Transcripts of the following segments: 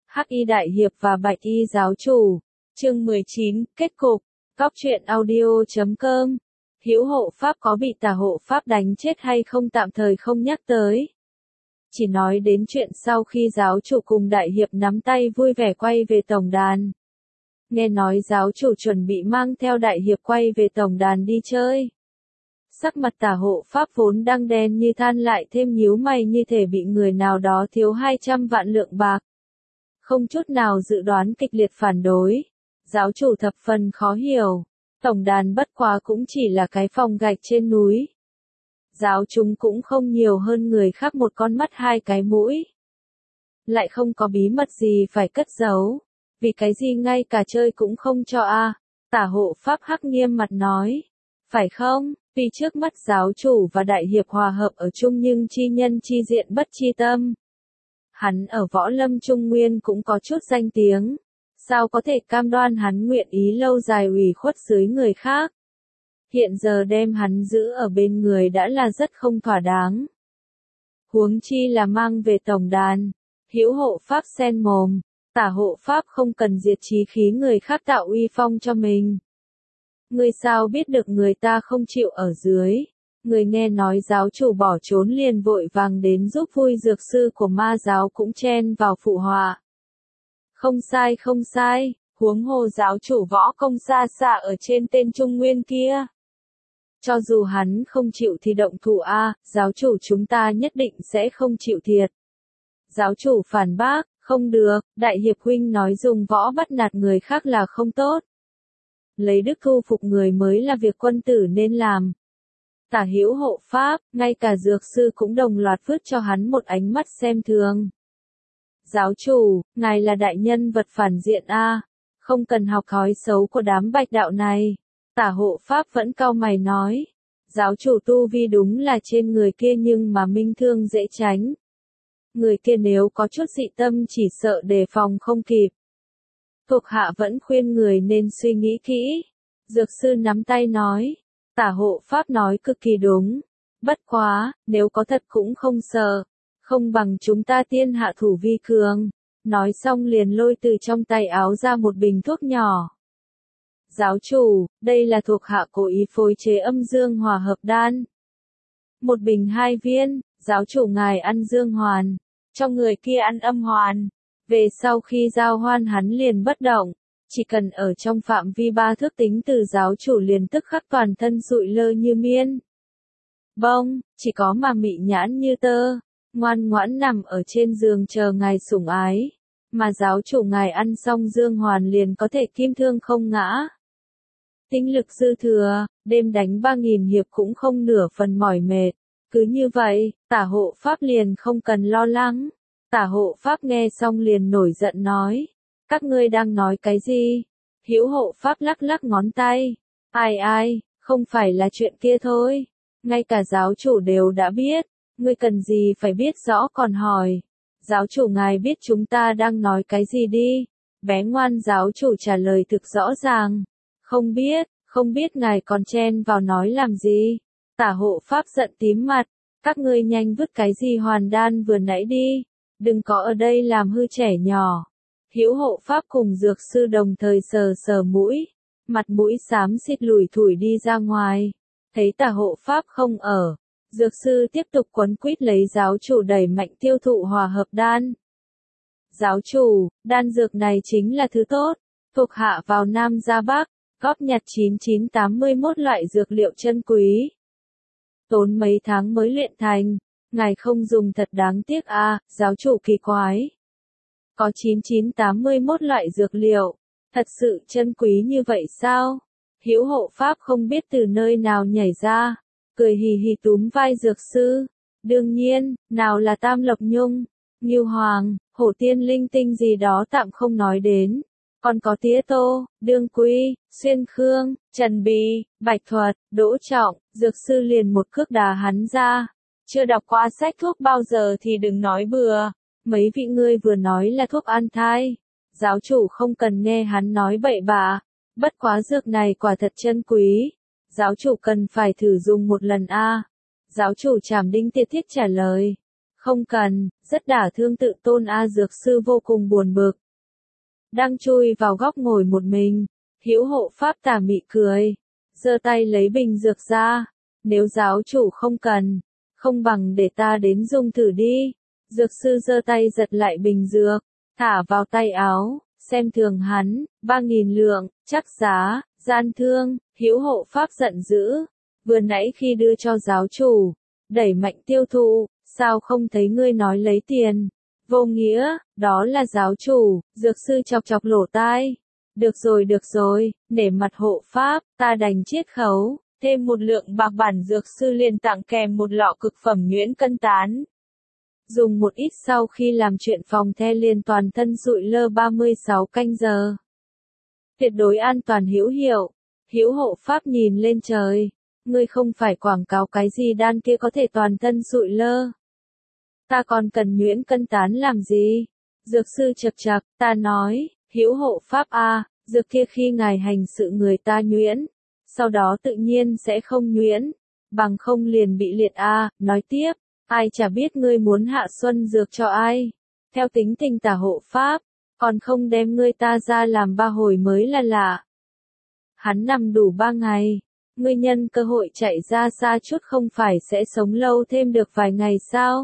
Hắc y đại hiệp và bạch y giáo chủ. Chương 19, kết cục. Góc truyện audio.com. Hữu hộ pháp có bị tà hộ pháp đánh chết hay không tạm thời không nhắc tới. Chỉ nói đến chuyện sau khi giáo chủ cùng đại hiệp nắm tay vui vẻ quay về tổng đàn. Nghe nói giáo chủ chuẩn bị mang theo đại hiệp quay về tổng đàn đi chơi. Sắc mặt tà hộ pháp vốn đang đen như than lại thêm nhíu mày như thể bị người nào đó thiếu 200 vạn lượng bạc. Không chút nào dự đoán kịch liệt phản đối. Giáo chủ thập phần khó hiểu. Tổng đàn bất quá cũng chỉ là cái phòng gạch trên núi. Giáo chúng cũng không nhiều hơn người khác một con mắt hai cái mũi. Lại không có bí mật gì phải cất giấu. Vì cái gì ngay cả chơi cũng không cho a? Tả hộ pháp hắc nghiêm mặt nói. Phải không? Vì trước mắt giáo chủ và đại hiệp hòa hợp ở chung nhưng chi nhân chi diện bất chi tâm. Hắn ở võ lâm trung nguyên cũng có chút danh tiếng. Sao có thể cam đoan hắn nguyện ý lâu dài ủy khuất dưới người khác? Hiện giờ đem hắn giữ ở bên người đã là rất không thỏa đáng. Huống chi là mang về tổng đàn. Hữu hộ pháp sen mồm. Tả hộ pháp không cần diệt chí khí người khác tạo uy phong cho mình. Người sao biết được người ta không chịu ở dưới. Người nghe nói giáo chủ bỏ trốn liền vội vàng đến giúp vui dược sư của ma giáo cũng chen vào phụ họa. Không sai không sai, huống hồ giáo chủ võ công xa xa ở trên tên Trung Nguyên kia. Cho dù hắn không chịu thì động thủ a, giáo chủ chúng ta nhất định sẽ không chịu thiệt. Giáo chủ phản bác, không được, đại hiệp huynh nói dùng võ bắt nạt người khác là không tốt. Lấy đức thu phục người mới là việc quân tử nên làm. Tả hữu hộ pháp, ngay cả dược sư cũng đồng loạt vứt cho hắn một ánh mắt xem thường. Giáo chủ, ngài là đại nhân vật phản diện a, không cần học thói xấu của đám bạch đạo này. Tả hộ pháp vẫn cau mày nói. Giáo chủ tu vi đúng là trên người kia nhưng mà minh thương dễ tránh. Người kia nếu có chút dị tâm chỉ sợ đề phòng không kịp. Thuộc hạ vẫn khuyên người nên suy nghĩ kỹ. Dược sư nắm tay nói. Tả hộ pháp nói cực kỳ đúng. Bất quá, nếu có thật cũng không sợ. Không bằng chúng ta tiên hạ thủ vi cường. Nói xong liền lôi từ trong tay áo ra một bình thuốc nhỏ. Giáo chủ, đây là thuộc hạ cố ý phối chế âm dương hòa hợp đan. Một bình 2 viên, giáo chủ ngài ăn dương hoàn. Cho người kia ăn âm hoàn. Về sau khi giao hoan hắn liền bất động. Chỉ cần ở trong phạm vi 3 thước tính từ giáo chủ liền tức khắc toàn thân sụi lơ như miên. Bông, chỉ có mà mị nhãn như tơ. Ngoan ngoãn nằm ở trên giường chờ ngài sủng ái. Mà giáo chủ ngài ăn xong dương hoàn liền có thể kim thương không ngã. Tinh lực dư thừa, đêm đánh 3.000 hiệp cũng không nửa phần mỏi mệt. Cứ như vậy, tả hộ pháp liền không cần lo lắng. Tả hộ pháp nghe xong liền nổi giận nói. Các ngươi đang nói cái gì? Hữu hộ pháp lắc lắc ngón tay. Ai, không phải là chuyện kia thôi. Ngay cả giáo chủ đều đã biết. Ngươi cần gì phải biết rõ còn hỏi. Giáo chủ ngài biết chúng ta đang nói cái gì đi. Bé ngoan giáo chủ trả lời thực rõ ràng. Không biết ngài còn chen vào nói làm gì. Tả hộ pháp giận tím mặt. Các ngươi nhanh vứt cái gì hoàn đan vừa nãy đi. Đừng có ở đây làm hư trẻ nhỏ. Hữu hộ pháp cùng dược sư đồng thời sờ mũi. Mặt mũi xám xịt lủi thủi đi ra ngoài. Thấy tả hộ pháp không ở. Dược sư tiếp tục quấn quýt lấy giáo chủ đẩy mạnh tiêu thụ hòa hợp đan. Giáo chủ, đan dược này chính là thứ tốt. Thuộc hạ vào Nam ra Bắc. Góp nhặt 9981 loại dược liệu chân quý. Tốn mấy tháng mới luyện thành. Ngài không dùng thật đáng tiếc a, giáo chủ kỳ quái. Có 9981 loại dược liệu. Thật sự chân quý như vậy sao? Hữu hộ pháp không biết từ nơi nào nhảy ra. Cười hì hì túm vai dược sư. Đương nhiên, nào là Tam Lộc Nhung, Ngưu Hoàng, Hổ Tiên linh tinh gì đó tạm không nói đến. Còn có Tía Tô, Đương Quy, Xuyên Khương, Trần Bì, Bạch Thuật, Đỗ Trọng, dược sư liền một cước đá hắn ra. Chưa đọc qua sách thuốc bao giờ thì đừng nói bừa. Mấy vị ngươi vừa nói là thuốc an thai. Giáo chủ không cần nghe hắn nói bậy bạ. Bất quá dược này quả thật chân quý. Giáo chủ cần phải thử dùng một lần a. Giáo chủ Trảm Đinh Tiệt Thiết trả lời. Không cần, rất đả thương tự tôn a. Dược sư vô cùng buồn bực. Đang chui vào góc ngồi một mình, Hữu hộ pháp tà mị cười, giơ tay lấy bình dược ra, nếu giáo chủ không cần, không bằng để ta đến dùng thử đi. Dược sư giơ tay giật lại bình dược, thả vào tay áo, xem thường hắn, 3.000 lượng, chắc giá, gian thương. Hữu hộ pháp giận dữ, vừa nãy khi đưa cho giáo chủ, đẩy mạnh tiêu thụ, sao không thấy ngươi nói lấy tiền? Vô nghĩa, đó là giáo chủ. Dược sư chọc chọc lỗ tai. Được rồi, nể mặt hộ pháp, ta đành chiết khấu, thêm 1 lượng bạc. Bản dược sư liền tặng kèm 1 lọ cực phẩm nhuyễn cân tán. Dùng một ít sau khi làm chuyện phòng the liền toàn thân sụi lơ 36 canh giờ. Tuyệt đối an toàn hữu hiệu. Hữu hộ pháp nhìn lên trời. Ngươi không phải quảng cáo cái gì đan kia có thể toàn thân sụi lơ. Ta còn cần nhuyễn cân tán làm gì? Dược sư chậc chậc, ta nói, Hữu hộ pháp a, dược kia khi ngài hành sự người ta nhuyễn, sau đó tự nhiên sẽ không nhuyễn, bằng không liền bị liệt a. Nói tiếp, ai chả biết ngươi muốn hạ xuân dược cho ai. Theo tính tình tả hộ pháp, còn không đem ngươi ta ra làm 3 hồi mới là lạ. Hắn nằm đủ 3 ngày, ngươi nhân cơ hội chạy ra xa chút không phải sẽ sống lâu thêm được vài ngày sao?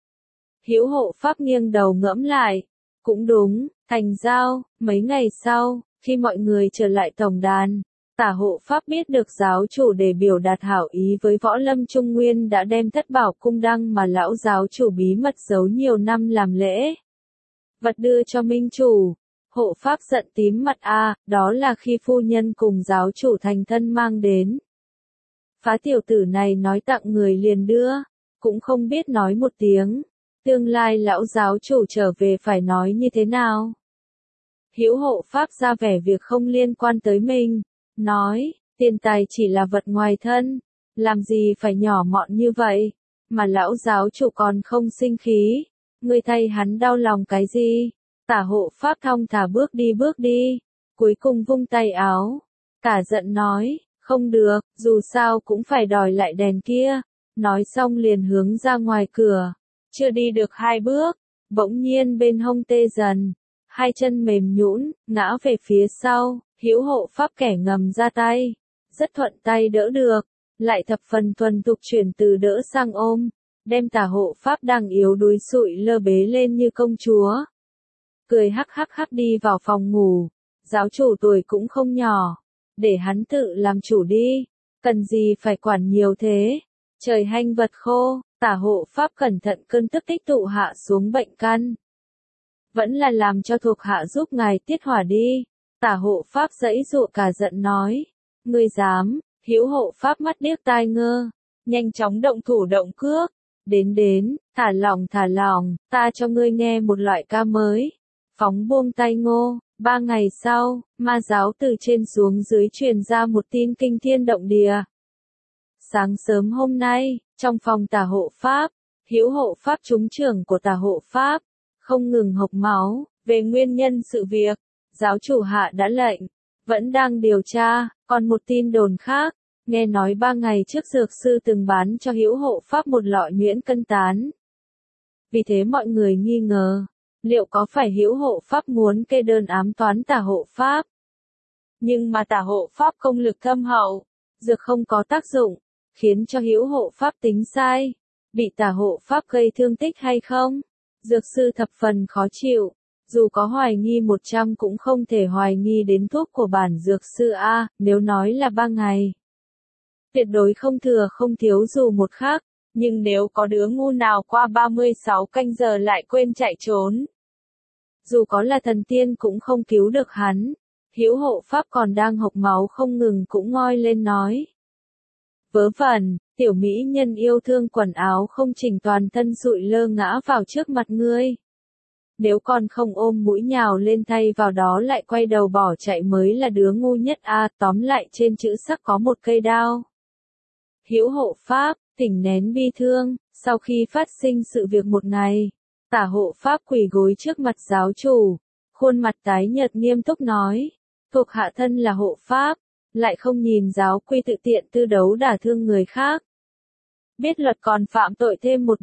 Hữu hộ pháp nghiêng đầu ngẫm lại, cũng đúng, thành giao. Mấy ngày sau, khi mọi người trở lại tổng đàn, tả hộ pháp biết được giáo chủ để biểu đạt hảo ý với Võ Lâm Trung Nguyên đã đem thất bảo cung đăng mà lão giáo chủ bí mật giấu nhiều năm làm lễ vật đưa cho minh chủ. Hộ pháp giận tím mặt a, đó là khi phu nhân cùng giáo chủ thành thân mang đến. Phá tiểu tử này nói tặng người liền đưa, cũng không biết nói một tiếng. Tương lai lão giáo chủ trở về phải nói như thế nào? Hữu hộ pháp ra vẻ việc không liên quan tới mình, nói, tiền tài chỉ là vật ngoài thân, làm gì phải nhỏ mọn như vậy, mà lão giáo chủ còn không sinh khí, ngươi thay hắn đau lòng cái gì? Tả hộ pháp thong thả bước đi, cuối cùng vung tay áo, cả giận nói, không được, dù sao cũng phải đòi lại đèn kia, nói xong liền hướng ra ngoài cửa. Chưa đi được 2 bước, bỗng nhiên bên hông tê dần, 2 chân mềm nhũn, ngã về phía sau. Hữu hộ pháp kẻ ngầm ra tay, rất thuận tay đỡ được, lại thập phần thuần thục chuyển từ đỡ sang ôm, đem tả hộ pháp đang yếu đuối sụi lơ bế lên như công chúa. Cười hắc hắc đi vào phòng ngủ, giáo chủ tuổi cũng không nhỏ, để hắn tự làm chủ đi, cần gì phải quản nhiều thế, trời hanh vật khô. Tả hộ pháp cẩn thận cơn tức tích tụ hạ xuống bệnh căn. Vẫn là làm cho thuộc hạ giúp ngài tiết hỏa đi. Tả hộ pháp giãy giụa cả giận nói. Ngươi dám? Hữu hộ pháp mắt điếc tai ngơ. Nhanh chóng động thủ động cước. Đến, thả lỏng, ta cho ngươi nghe một loại ca mới. Phóng buông tay ngô. 3 ngày sau, ma giáo từ trên xuống dưới truyền ra một tin kinh thiên động địa. Sáng sớm hôm nay, trong phòng tả hộ pháp, Hữu hộ pháp trúng trưởng của tả hộ pháp, không ngừng hộc máu, về nguyên nhân sự việc, giáo chủ hạ đã lệnh, vẫn đang điều tra. Còn một tin đồn khác, nghe nói 3 ngày trước dược sư từng bán cho Hữu hộ pháp một lọ nhuyễn cân tán. Vì thế mọi người nghi ngờ, liệu có phải Hữu hộ pháp muốn kê đơn ám toán tả hộ pháp? Nhưng mà tả hộ pháp công lực thâm hậu, dược không có tác dụng, khiến cho Hữu hộ pháp tính sai, bị tả hộ pháp gây thương tích hay không? Dược sư thập phần khó chịu, dù có hoài nghi 100 cũng không thể hoài nghi đến thuốc của bản dược sư a, nếu nói là 3 ngày. Tuyệt đối không thừa không thiếu dù một khắc, nhưng nếu có đứa ngu nào qua 36 canh giờ lại quên chạy trốn, dù có là thần tiên cũng không cứu được hắn. Hữu hộ pháp còn đang hộc máu không ngừng cũng ngoi lên nói. Vớ vẩn, tiểu mỹ nhân yêu thương quần áo không chỉnh toàn thân sụi lơ ngã vào trước mặt ngươi. Nếu còn không ôm mũi nhào lên thay vào đó lại quay đầu bỏ chạy mới là đứa ngu nhất a. Tóm lại trên chữ sắc có một cây đao. Hữu hộ pháp, tỉnh nén bi thương, sau khi phát sinh sự việc một ngày, tả hộ pháp quỳ gối trước mặt giáo chủ, khuôn mặt tái nhợt nghiêm túc nói, thuộc hạ thân là hộ pháp, lại không nhìn giáo quy tự tiện tư đấu đả thương người khác. Biết luật còn phạm tội thêm một bậc,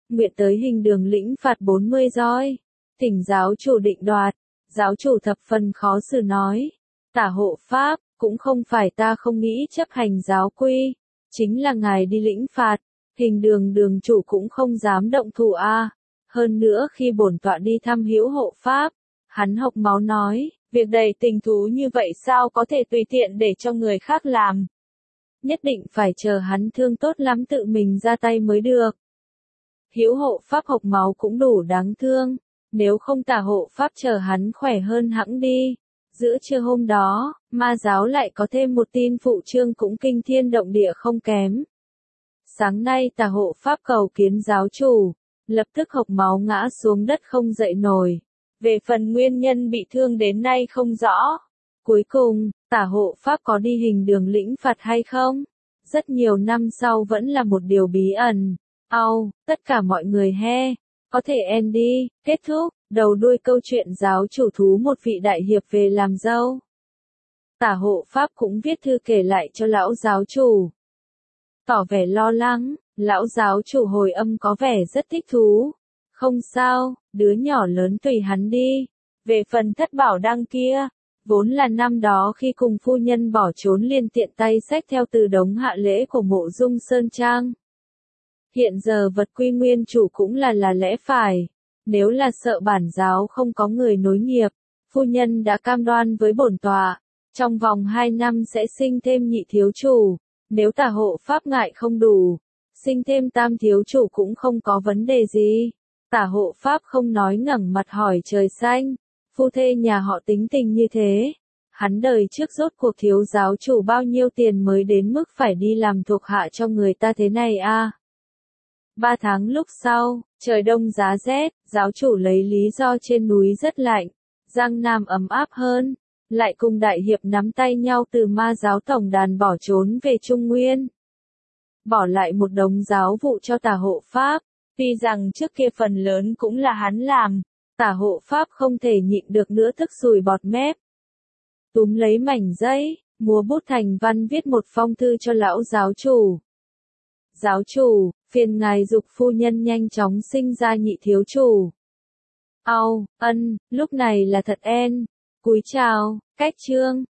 nguyện tới hình đường lĩnh phạt 40 roi. Thỉnh giáo chủ định đoạt. Giáo chủ thập phần khó xử nói. Tả hộ pháp, cũng không phải ta không nghĩ chấp hành giáo quy. Chính là ngài đi lĩnh phạt. Hình đường đường chủ cũng không dám động thủ a. Hơn nữa khi bổn tọa đi thăm hữu hộ pháp. Hắn hộc máu nói, việc đầy tình thú như vậy sao có thể tùy tiện để cho người khác làm. Nhất định phải chờ hắn thương tốt lắm tự mình ra tay mới được. Hữu hộ pháp hộc máu cũng đủ đáng thương. Nếu không tả hộ pháp chờ hắn khỏe hơn hẵng đi. Giữa trưa hôm đó, ma giáo lại có thêm một tin phụ trương cũng kinh thiên động địa không kém. Sáng nay tả hộ pháp cầu kiến giáo chủ, lập tức hộc máu ngã xuống đất không dậy nổi. Về phần nguyên nhân bị thương đến nay không rõ. Cuối cùng, tả hộ pháp có đi hình đường lĩnh phạt hay không? Rất nhiều năm sau vẫn là một điều bí ẩn. Tất cả mọi người he. Có thể end đi, kết thúc, đầu đuôi câu chuyện giáo chủ thú một vị đại hiệp về làm dâu. Tả hộ pháp cũng viết thư kể lại cho lão giáo chủ. Tỏ vẻ lo lắng, lão giáo chủ hồi âm có vẻ rất thích thú. Không sao, đứa nhỏ lớn tùy hắn đi. Về phần Thất Bảo Đăng kia, vốn là năm đó khi cùng phu nhân bỏ trốn liền tiện tay xách theo từ đống hạ lễ của Mộ Dung Sơn Trang. Hiện giờ vật quy nguyên chủ cũng là lẽ phải. Nếu là sợ bản giáo không có người nối nghiệp, phu nhân đã cam đoan với bổn tọa, trong vòng 2 năm sẽ sinh thêm nhị thiếu chủ. Nếu tả hộ pháp ngại không đủ, sinh thêm tam thiếu chủ cũng không có vấn đề gì. Tả hộ pháp không nói ngẩng mặt hỏi trời xanh, phu thê nhà họ tính tình như thế. Hắn đời trước rốt cuộc thiếu giáo chủ bao nhiêu tiền mới đến mức phải đi làm thuộc hạ cho người ta thế này a? 3 tháng lúc sau, trời đông giá rét, giáo chủ lấy lý do trên núi rất lạnh, Giang Nam ấm áp hơn, lại cùng đại hiệp nắm tay nhau từ ma giáo tổng đàn bỏ trốn về Trung Nguyên. Bỏ lại một đống giáo vụ cho tả hộ pháp, tuy rằng trước kia phần lớn cũng là hắn làm, tả hộ pháp không thể nhịn được nữa tức sùi bọt mép. Túm lấy mảnh giấy, múa bút thành văn viết một phong thư cho lão giáo chủ. Giáo chủ, phiền ngài giục phu nhân nhanh chóng sinh ra nhị thiếu chủ. Lúc này là thật en. Cúi chào, cách chương.